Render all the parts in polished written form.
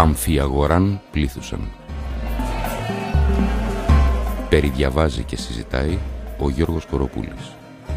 αμφιαγοράν πλήθουσαν. Περιδιαβάζει και συζητάει ο Γιώργος Κοροπούλης.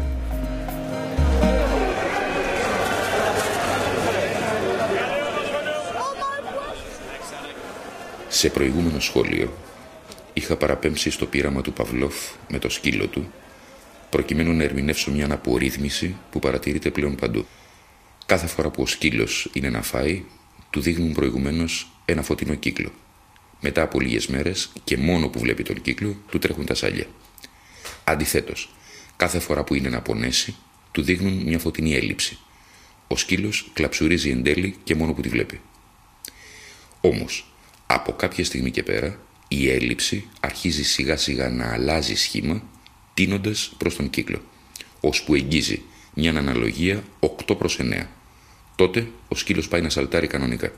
Σε προηγούμενο σχόλιο είχα παραπέμψει στο πείραμα του Παυλόφ με το σκύλο του, προκειμένου να ερμηνεύσω μια απορρίθμιση που παρατηρείται πλέον παντού. Κάθε φορά που ο σκύλος είναι να φάει, του δείχνουν προηγουμένως ένα φωτεινό κύκλο. Μετά από λίγες μέρες και μόνο που βλέπει τον κύκλο, του τρέχουν τα σάλια. Αντιθέτως, κάθε φορά που είναι να πονέσει, του δείχνουν μια φωτεινή έλλειψη. Ο σκύλος κλαψουρίζει εν τέλει και μόνο που τη βλέπει. Όμως, από κάποια στιγμή και πέρα, η έλλειψη αρχίζει σιγά σιγά να αλλάζει σχήμα, τίνοντας προς τον κύκλο, ώσπου εγγίζει μια αναλογία 8/9. Τότε ο σκύλος πάει να σαλτάρει κανονικά.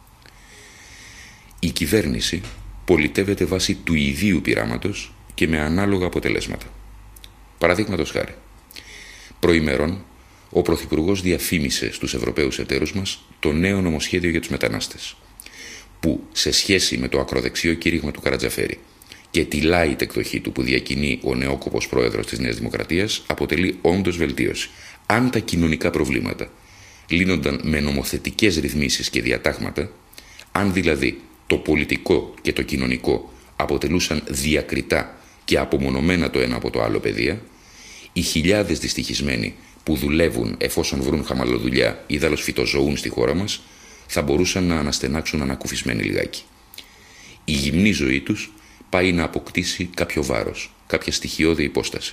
Η κυβέρνηση πολιτεύεται βάσει του ιδίου πειράματος και με ανάλογα αποτελέσματα. Παραδείγματος χάρη, προημερών ο Πρωθυπουργός διαφήμισε στους Ευρωπαίους εταίρους μας το νέο νομοσχέδιο για τους μετανάστες, που σε σχέση με το ακροδεξιό κήρυγμα του Καρατζαφέρη και τη light εκδοχή του που διακινεί ο νεόκοπος πρόεδρος της Νέας Δημοκρατίας, αποτελεί όντως βελτίωση. Αν τα κοινωνικά προβλήματα λύνονταν με νομοθετικές ρυθμίσεις και διατάγματα, αν δηλαδή το πολιτικό και το κοινωνικό αποτελούσαν διακριτά και απομονωμένα το ένα από το άλλο πεδία, οι χιλιάδες δυστυχισμένοι που δουλεύουν εφόσον βρουν χαμαλοδουλειά ή δάλλως φυτοζωούν στη χώρα μας, θα μπορούσαν να αναστενάξουν ανακουφισμένοι λιγάκι. Η γυμνή ζωή τους πάει να αποκτήσει κάποιο βάρος, κάποια στοιχειώδη υπόσταση.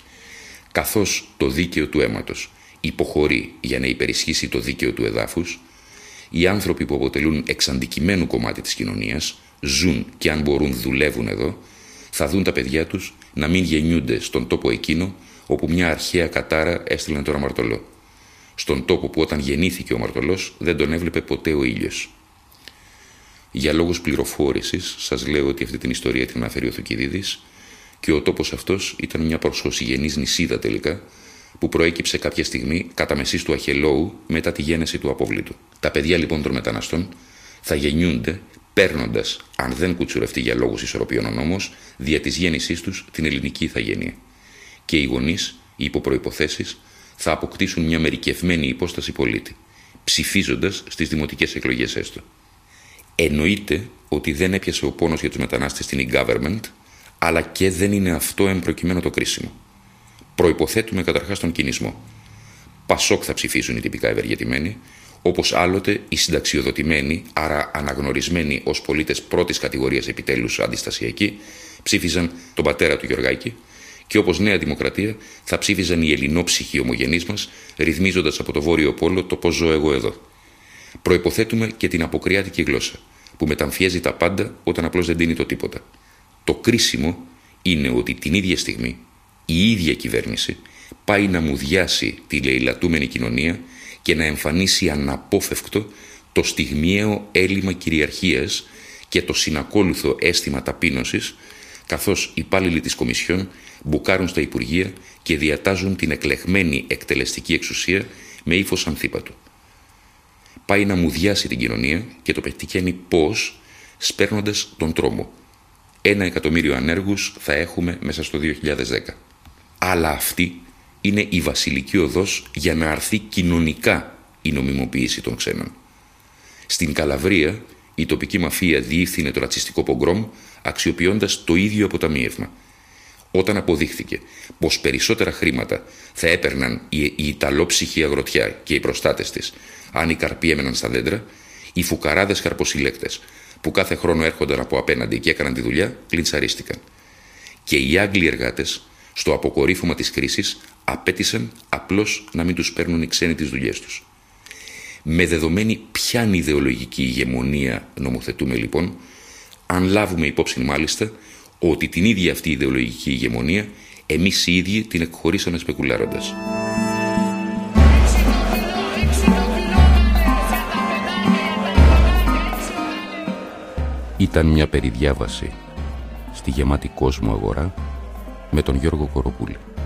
Καθώς το δίκαιο του αίματος υποχωρεί για να υπερισχύσει το δίκαιο του εδάφους, οι άνθρωποι που αποτελούν εξαντικειμένου κομμάτι της κοινωνίας, ζουν και αν μπορούν δουλεύουν εδώ, θα δουν τα παιδιά τους να μην γεννιούνται στον τόπο εκείνο όπου μια αρχαία κατάρα έστειλαν τον αμαρτωλό. Στον τόπο που όταν γεννήθηκε ο αμαρτωλός δεν τον έβλεπε ποτέ ο ήλιος. Για λόγους πληροφόρησης σας λέω ότι αυτή την ιστορία την αναφέρει ο Θουκυδίδης και ο τόπος αυτός ήταν μια προσωσιγενής νησίδα τελικά, που προέκυψε κάποια στιγμή κατά μεσής του Αχελώου μετά τη γέννηση του απόβλητου. Τα παιδιά λοιπόν των μεταναστών θα γεννιούνται παίρνοντας, αν δεν κουτσουρευτεί για λόγους ισορροπιών ο νόμος, δια της γέννησής τους την ελληνική ηθαγένεια. Και οι γονείς, οι υποπροϋποθέσεις, θα αποκτήσουν μια μερικευμένη υπόσταση πολίτη, ψηφίζοντας στις δημοτικές εκλογές έστω. Εννοείται ότι δεν έπιασε ο πόνος για τους μετανάστες στην e-government, αλλά και δεν είναι αυτό εμπροκειμένο το κρίσιμο. Προϋποθέτουμε καταρχάς τον κινησμό. Πασόκ θα ψηφίσουν οι τυπικά ευεργετημένοι, όπως άλλοτε οι συνταξιοδοτημένοι, άρα αναγνωρισμένοι ως πολίτες πρώτης κατηγορίας επιτέλους αντιστασιακοί, ψήφιζαν τον πατέρα του Γεωργάκη, και όπως Νέα Δημοκρατία θα ψήφιζαν οι ελληνόψυχοι ομογενείς μας, ρυθμίζοντας από το Βόρειο Πόλο το πώς ζω εγώ εδώ. Προϋποθέτουμε και την αποκριάτικη γλώσσα, που μεταμφιέζει τα πάντα όταν απλώς δεν δίνει το τίποτα. Το κρίσιμο είναι ότι την ίδια στιγμή η ίδια κυβέρνηση πάει να μουδιάσει τη λαιλατούμενη κοινωνία και να εμφανίσει αναπόφευκτο το στιγμιαίο έλλειμμα κυριαρχίας και το συνακόλουθο αίσθημα ταπείνωσης, καθώς οι υπάλληλοι της Κομισιόν μπουκάρουν στα Υπουργεία και διατάζουν την εκλεγμένη εκτελεστική εξουσία με ύφος ανθίπατο. Πάει να μουδιάσει την κοινωνία και το πετυχαίνει πώς, σπέρνοντας τον τρόμο. 1 εκατομμύριο ανέργους θα έχουμε μέσα στο 2010. Αλλά αυτή είναι η βασιλική οδός για να αρθεί κοινωνικά η νομιμοποίηση των ξένων. Στην Καλαβρία η τοπική μαφία διεύθυνε το ρατσιστικό πογκρόμ αξιοποιώντας το ίδιο αποταμίευμα. Όταν αποδείχθηκε πως περισσότερα χρήματα θα έπαιρναν η Ιταλόψυχη αγροτιά και οι προστάτες της αν οι καρποί έμεναν στα δέντρα, οι φουκαράδες καρποσυλλέκτες που κάθε χρόνο έρχονταν από απέναντι και έκαναν τη δουλειά, κλιντσαρίστηκαν. Και οι Άγγλοι εργάτες, στο αποκορύφωμα της κρίσης, απέτησαν απλώς να μην τους παίρνουν οι ξένοι τις δουλειές τους. Με δεδομένη ποιαν ιδεολογική ηγεμονία νομοθετούμε λοιπόν, αν λάβουμε υπόψη μάλιστα ότι την ίδια αυτή ιδεολογική ηγεμονία εμείς οι ίδιοι την εκχωρήσαμε σπεκουλάροντας. Ήταν μια περιδιάβαση στη γεμάτη κόσμο αγορά με τον Γιώργο Κοροπούλη.